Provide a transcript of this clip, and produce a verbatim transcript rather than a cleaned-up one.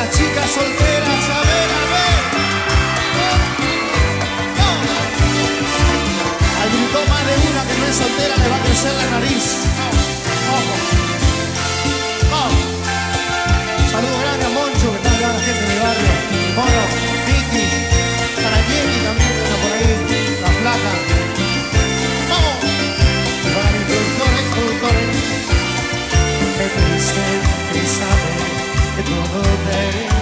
las chicas solteras, a ver, a ver. No. Al grito más de una que no es soltera le va a crecer la nariz. Ojo. Vamos. Saludos grandes a Moncho, que está acá la gente de mi barrio. Mono, Vicky, Sarayemi también que anda por ahí, la flaca. Vamos. Y para mis productores, productores. Qué triste, triste, que todo te